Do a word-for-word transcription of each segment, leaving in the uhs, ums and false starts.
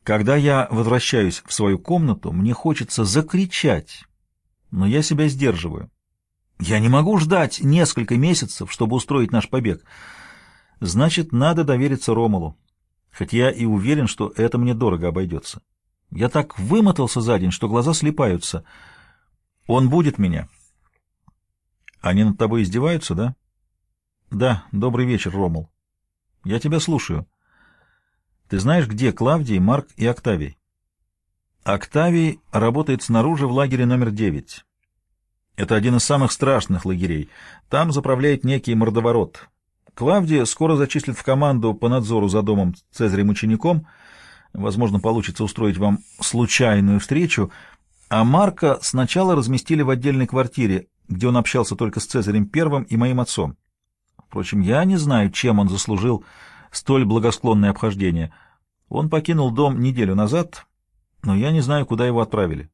Когда я возвращаюсь в свою комнату, мне хочется закричать, но я себя сдерживаю. Я не могу ждать несколько месяцев, чтобы устроить наш побег. Значит, надо довериться Ромулу, хоть я и уверен, что это мне дорого обойдется. Я так вымотался за день, что глаза слипаются. Он будет меня. Они над тобой издеваются, да? Да, добрый вечер, Ромул. Я тебя слушаю. Ты знаешь, где Клавдий, Марк и Октавий? Октавий работает снаружи в лагере номер девять. Это один из самых страшных лагерей. Там заправляет некий мордоворот. Клавдия скоро зачислят в команду по надзору за домом Цезарем-учеником. Возможно, получится устроить вам случайную встречу. А Марка сначала разместили в отдельной квартире, где он общался только с Цезарем Первым и моим отцом. Впрочем, я не знаю, чем он заслужил столь благосклонное обхождение. Он покинул дом неделю назад, но я не знаю, куда его отправили.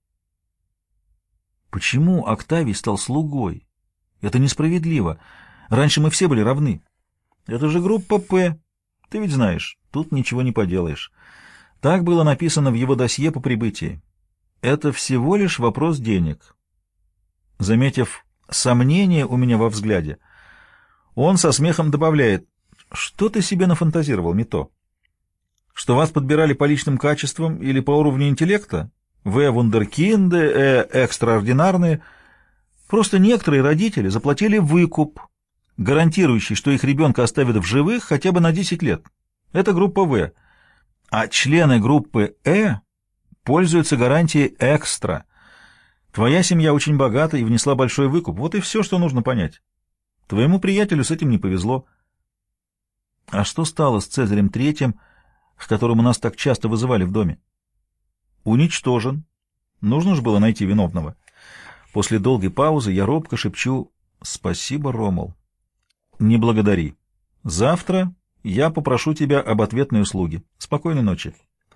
Почему Октавий стал слугой? Это несправедливо. Раньше мы все были равны. Это же группа П. Ты ведь знаешь, тут ничего не поделаешь. Так было написано в его досье по прибытии. Это всего лишь вопрос денег. Заметив сомнение у меня во взгляде, он со смехом добавляет: что ты себе нафантазировал, Мито? Что вас подбирали по личным качествам или по уровню интеллекта? Вы вундеркинды, э, экстраординарные. Просто некоторые родители заплатили выкуп, гарантирующий, что их ребенка оставят в живых хотя бы на десять лет. Это группа В. А члены группы Э пользуются гарантией экстра. Твоя семья очень богата и внесла большой выкуп. Вот и все, что нужно понять. Твоему приятелю с этим не повезло. А что стало с Цезарем Третьим, к которому нас так часто вызывали в доме? Уничтожен. Нужно же было найти виновного. После долгой паузы я робко шепчу: спасибо, Ромул. Не благодари. Завтра я попрошу тебя об ответной услуге. Спокойной ночи.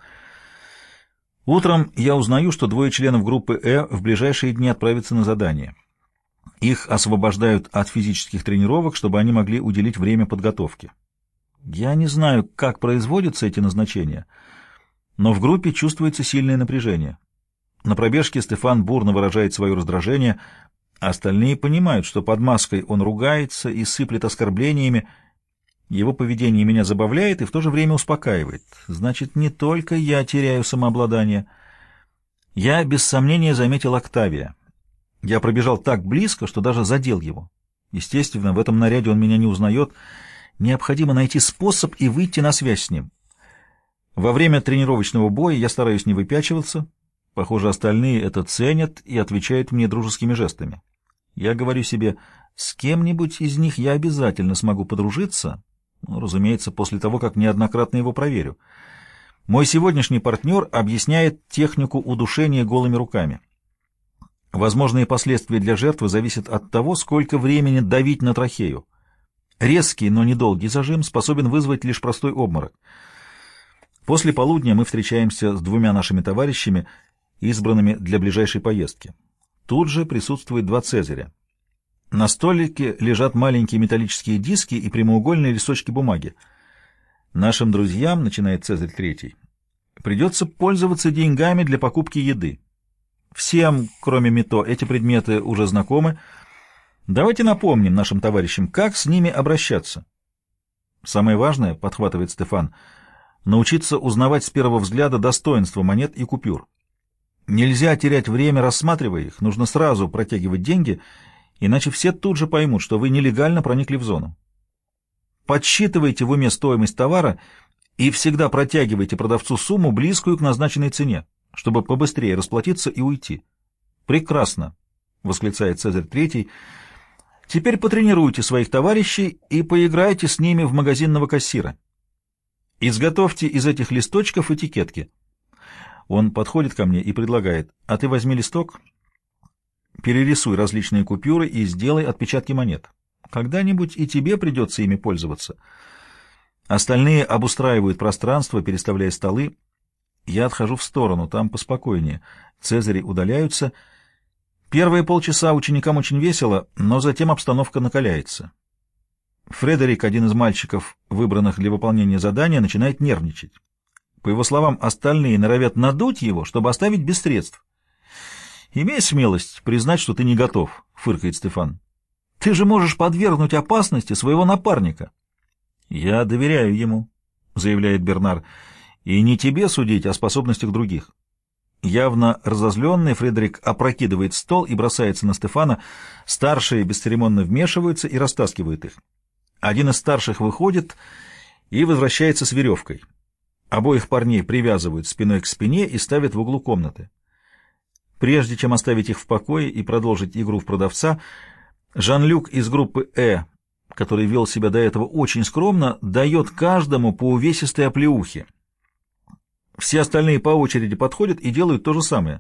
Утром я узнаю, что двое членов группы Э в ближайшие дни отправятся на задание. Их освобождают от физических тренировок, чтобы они могли уделить время подготовке. Я не знаю, как производятся эти назначения, но в группе чувствуется сильное напряжение. На пробежке Стефан бурно выражает свое раздражение, а остальные понимают, что под маской он ругается и сыплет оскорблениями. Его поведение меня забавляет и в то же время успокаивает. Значит, не только я теряю самообладание. Я без сомнения заметил Октавия. Я пробежал так близко, что даже задел его. Естественно, в этом наряде он меня не узнает. Необходимо найти способ и выйти на связь с ним. Во время тренировочного боя я стараюсь не выпячиваться. Похоже, остальные это ценят и отвечают мне дружескими жестами. Я говорю себе, с кем-нибудь из них я обязательно смогу подружиться, ну, разумеется, после того, как неоднократно его проверю. Мой сегодняшний партнер объясняет технику удушения голыми руками. Возможные последствия для жертвы зависят от того, сколько времени давить на трахею. Резкий, но недолгий зажим способен вызвать лишь простой обморок. После полудня мы встречаемся с двумя нашими товарищами, избранными для ближайшей поездки. Тут же присутствует два Цезаря. На столике лежат маленькие металлические диски и прямоугольные листочки бумаги. Нашим друзьям, начинает Цезарь Третий, придется пользоваться деньгами для покупки еды. Всем, кроме Мито, эти предметы уже знакомы. Давайте напомним нашим товарищам, как с ними обращаться. Самое важное, подхватывает Стефан, научиться узнавать с первого взгляда достоинство монет и купюр. Нельзя терять время, рассматривая их, нужно сразу протягивать деньги, иначе все тут же поймут, что вы нелегально проникли в зону. Подсчитывайте в уме стоимость товара и всегда протягивайте продавцу сумму, близкую к назначенной цене, чтобы побыстрее расплатиться и уйти. «Прекрасно!» — восклицает Цезарь Третий. «Теперь потренируйте своих товарищей и поиграйте с ними в магазинного кассира. Изготовьте из этих листочков этикетки». Он подходит ко мне и предлагает: «А ты возьми листок, перерисуй различные купюры и сделай отпечатки монет. Когда-нибудь и тебе придется ими пользоваться». Остальные обустраивают пространство, переставляя столы. Я отхожу в сторону, там поспокойнее. Цезари удаляются. Первые полчаса ученикам очень весело, но затем обстановка накаляется. Фредерик, один из мальчиков, выбранных для выполнения задания, начинает нервничать. По его словам, остальные норовят надуть его, чтобы оставить без средств. «Имей смелость признать, что ты не готов», — фыркает Стефан. «Ты же можешь подвергнуть опасности своего напарника». «Я доверяю ему», — заявляет Бернар, — «и не тебе судить о способностях других». Явно разозленный, Фредерик опрокидывает стол и бросается на Стефана. Старшие бесцеремонно вмешиваются и растаскивают их. Один из старших выходит и возвращается с веревкой. Обоих парней привязывают спиной к спине и ставят в углу комнаты. Прежде чем оставить их в покое и продолжить игру в продавца, Жан-Люк из группы «Э», который вел себя до этого очень скромно, дает каждому по увесистой оплеухе. Все остальные по очереди подходят и делают то же самое.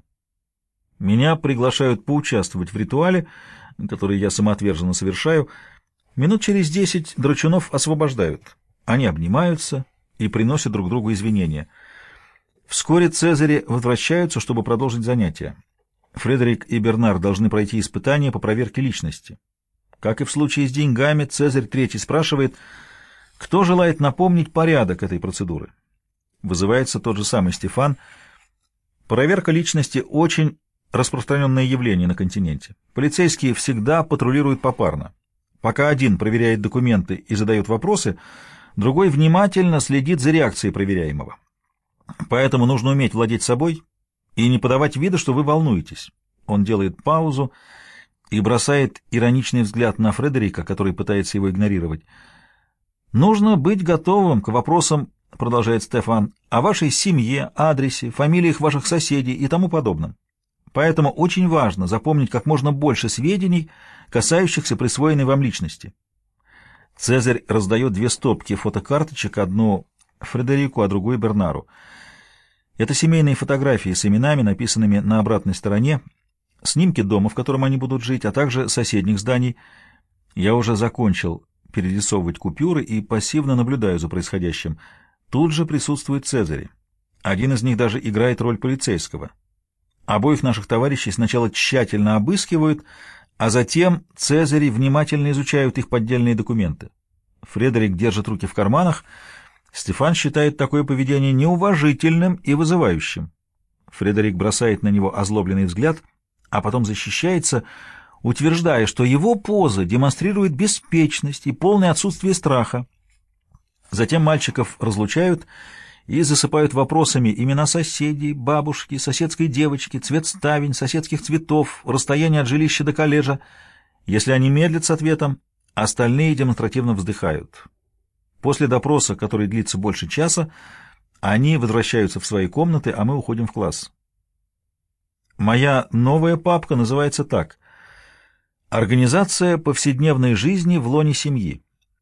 Меня приглашают поучаствовать в ритуале, который я самоотверженно совершаю. Минут через десять драчунов освобождают. Они обнимаются и приносят друг другу извинения. Вскоре Цезари возвращаются, чтобы продолжить занятия. Фредерик и Бернар должны пройти испытания по проверке личности. Как и в случае с деньгами, Цезарь третий спрашивает, кто желает напомнить порядок этой процедуры. Вызывается тот же самый Стефан. Проверка личности — очень распространенное явление на континенте. Полицейские всегда патрулируют попарно. Пока один проверяет документы и задает вопросы, другой внимательно следит за реакцией проверяемого. Поэтому нужно уметь владеть собой и не подавать вида, что вы волнуетесь. Он делает паузу и бросает ироничный взгляд на Фредерика, который пытается его игнорировать. «Нужно быть готовым к вопросам, — продолжает Стефан, — о вашей семье, адресе, фамилиях ваших соседей и тому подобном. Поэтому очень важно запомнить как можно больше сведений, касающихся присвоенной вам личности». Цезарь раздает две стопки фотокарточек, одну Фредерику, а другую Бернару. Это семейные фотографии с именами, написанными на обратной стороне, снимки дома, в котором они будут жить, а также соседних зданий. Я уже закончил перерисовывать купюры и пассивно наблюдаю за происходящим. Тут же присутствует Цезарь. Один из них даже играет роль полицейского. Обоих наших товарищей сначала тщательно обыскивают, а затем Цезари внимательно изучают их поддельные документы. Фредерик держит руки в карманах. Стефан считает такое поведение неуважительным и вызывающим. Фредерик бросает на него озлобленный взгляд, а потом защищается, утверждая, что его поза демонстрирует беспечность и полное отсутствие страха. Затем мальчиков разлучают и засыпают вопросами имена соседей, бабушки, соседской девочки, цвет ставень, соседских цветов, расстояние от жилища до колледжа. Если они медлят с ответом, остальные демонстративно вздыхают. После допроса, который длится больше часа, они возвращаются в свои комнаты, а мы уходим в класс. Моя новая папка называется так: «Организация повседневной жизни в лоне семьи».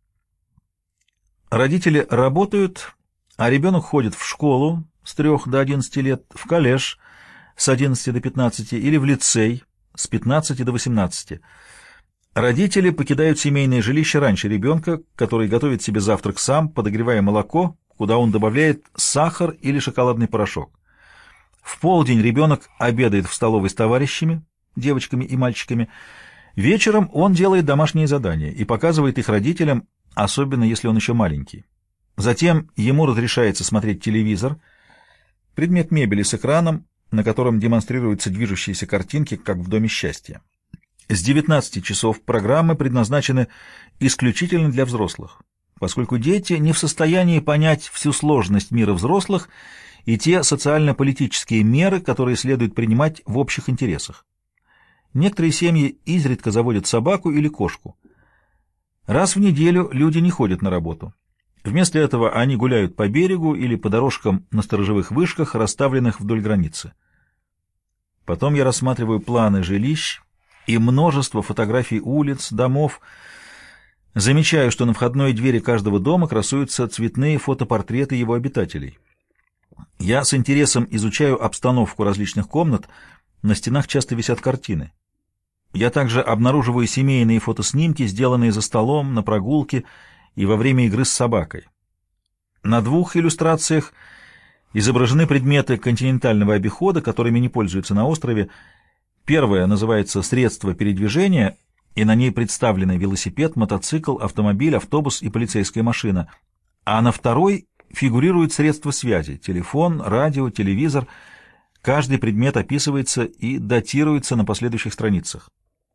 Родители работают, а ребенок ходит в школу с трех до одиннадцати лет, в колледж с одиннадцати до пятнадцати или в лицей с пятнадцати до восемнадцати. Родители покидают семейное жилище раньше ребенка, который готовит себе завтрак сам, подогревая молоко, куда он добавляет сахар или шоколадный порошок. В полдень ребенок обедает в столовой с товарищами, девочками и мальчиками. Вечером он делает домашние задания и показывает их родителям, особенно если он еще маленький. Затем ему разрешается смотреть телевизор, предмет мебели с экраном, на котором демонстрируются движущиеся картинки, как в «Доме счастья». С девятнадцати часов программы предназначены исключительно для взрослых, поскольку дети не в состоянии понять всю сложность мира взрослых и те социально-политические меры, которые следует принимать в общих интересах. Некоторые семьи изредка заводят собаку или кошку. Раз в неделю люди не ходят на работу. Вместо этого они гуляют по берегу или по дорожкам на сторожевых вышках, расставленных вдоль границы. Потом я рассматриваю планы жилищ и множество фотографий улиц, домов. Замечаю, что на входной двери каждого дома красуются цветные фотопортреты его обитателей. Я с интересом изучаю обстановку различных комнат, на стенах часто висят картины. Я также обнаруживаю семейные фотоснимки, сделанные за столом, на прогулке и во время игры с собакой. На двух иллюстрациях изображены предметы континентального обихода, которыми не пользуются на острове. Первая называется «Средства передвижения», и на ней представлены велосипед, мотоцикл, автомобиль, автобус и полицейская машина. А на второй фигурируют средства связи — телефон, радио, телевизор. Каждый предмет описывается и датируется на последующих страницах.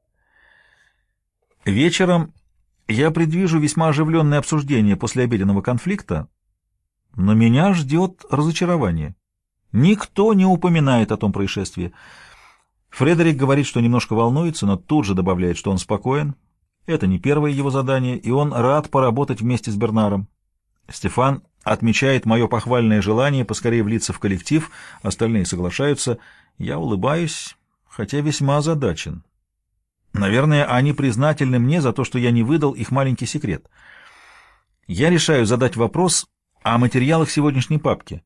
Вечером я предвижу весьма оживленное обсуждение послеобеденного конфликта, но меня ждет разочарование. Никто не упоминает о том происшествии. Фредерик говорит, что немножко волнуется, но тут же добавляет, что он спокоен. Это не первое его задание, и он рад поработать вместе с Бернаром. Стефан отмечает мое похвальное желание поскорее влиться в коллектив, остальные соглашаются. Я улыбаюсь, хотя весьма озадачен. Наверное, они признательны мне за то, что я не выдал их маленький секрет. Я решаю задать вопрос о материалах сегодняшней папки.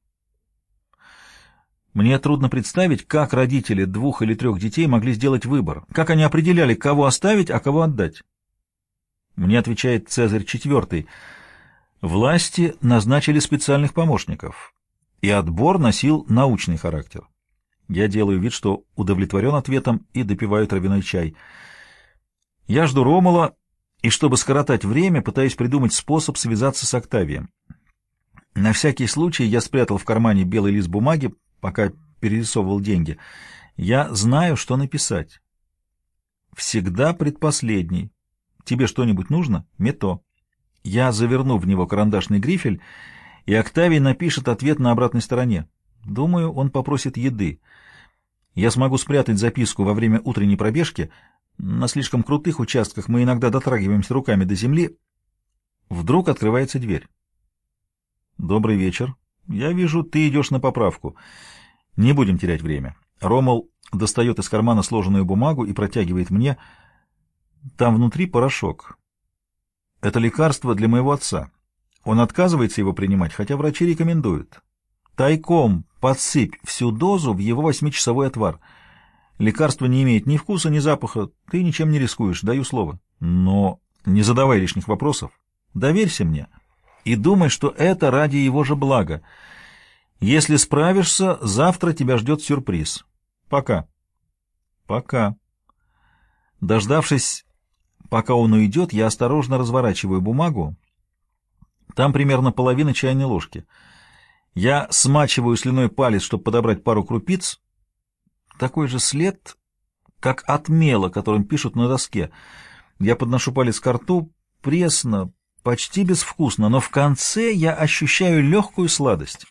Мне трудно представить, как родители двух или трех детей могли сделать выбор, как они определяли, кого оставить, а кого отдать. Мне отвечает Цезарь четвёртый. Власти назначили специальных помощников, и отбор носил научный характер. Я делаю вид, что удовлетворен ответом, и допиваю травяной чай. Я жду Ромула, и чтобы скоротать время, пытаюсь придумать способ связаться с Октавием. На всякий случай я спрятал в кармане белый лист бумаги, пока перерисовывал деньги. Я знаю, что написать. Всегда предпоследний. Тебе что-нибудь нужно? Мето. Я заверну в него карандашный грифель, и Октавий напишет ответ на обратной стороне. Думаю, он попросит еды. Я смогу спрятать записку во время утренней пробежки. На слишком крутых участках мы иногда дотрагиваемся руками до земли. Вдруг открывается дверь. Добрый вечер. Я вижу, ты идешь на поправку. Не будем терять время. Ромул достает из кармана сложенную бумагу и протягивает мне. Там внутри порошок. Это лекарство для моего отца. Он отказывается его принимать, хотя врачи рекомендуют. Тайком подсыпь всю дозу в его восьмичасовой отвар. Лекарство не имеет ни вкуса, ни запаха. Ты ничем не рискуешь, даю слово. Но не задавай лишних вопросов. Доверься мне и думай, что это ради его же блага. Если справишься, завтра тебя ждет сюрприз. Пока. Пока. Дождавшись, пока он уйдет, я осторожно разворачиваю бумагу. Там примерно половина чайной ложки. Я смачиваю слюной палец, чтобы подобрать пару крупиц. Такой же след, как от мела, которым пишут на доске. Я подношу палец к рту, пресно, почти безвкусно, но в конце я ощущаю легкую сладость.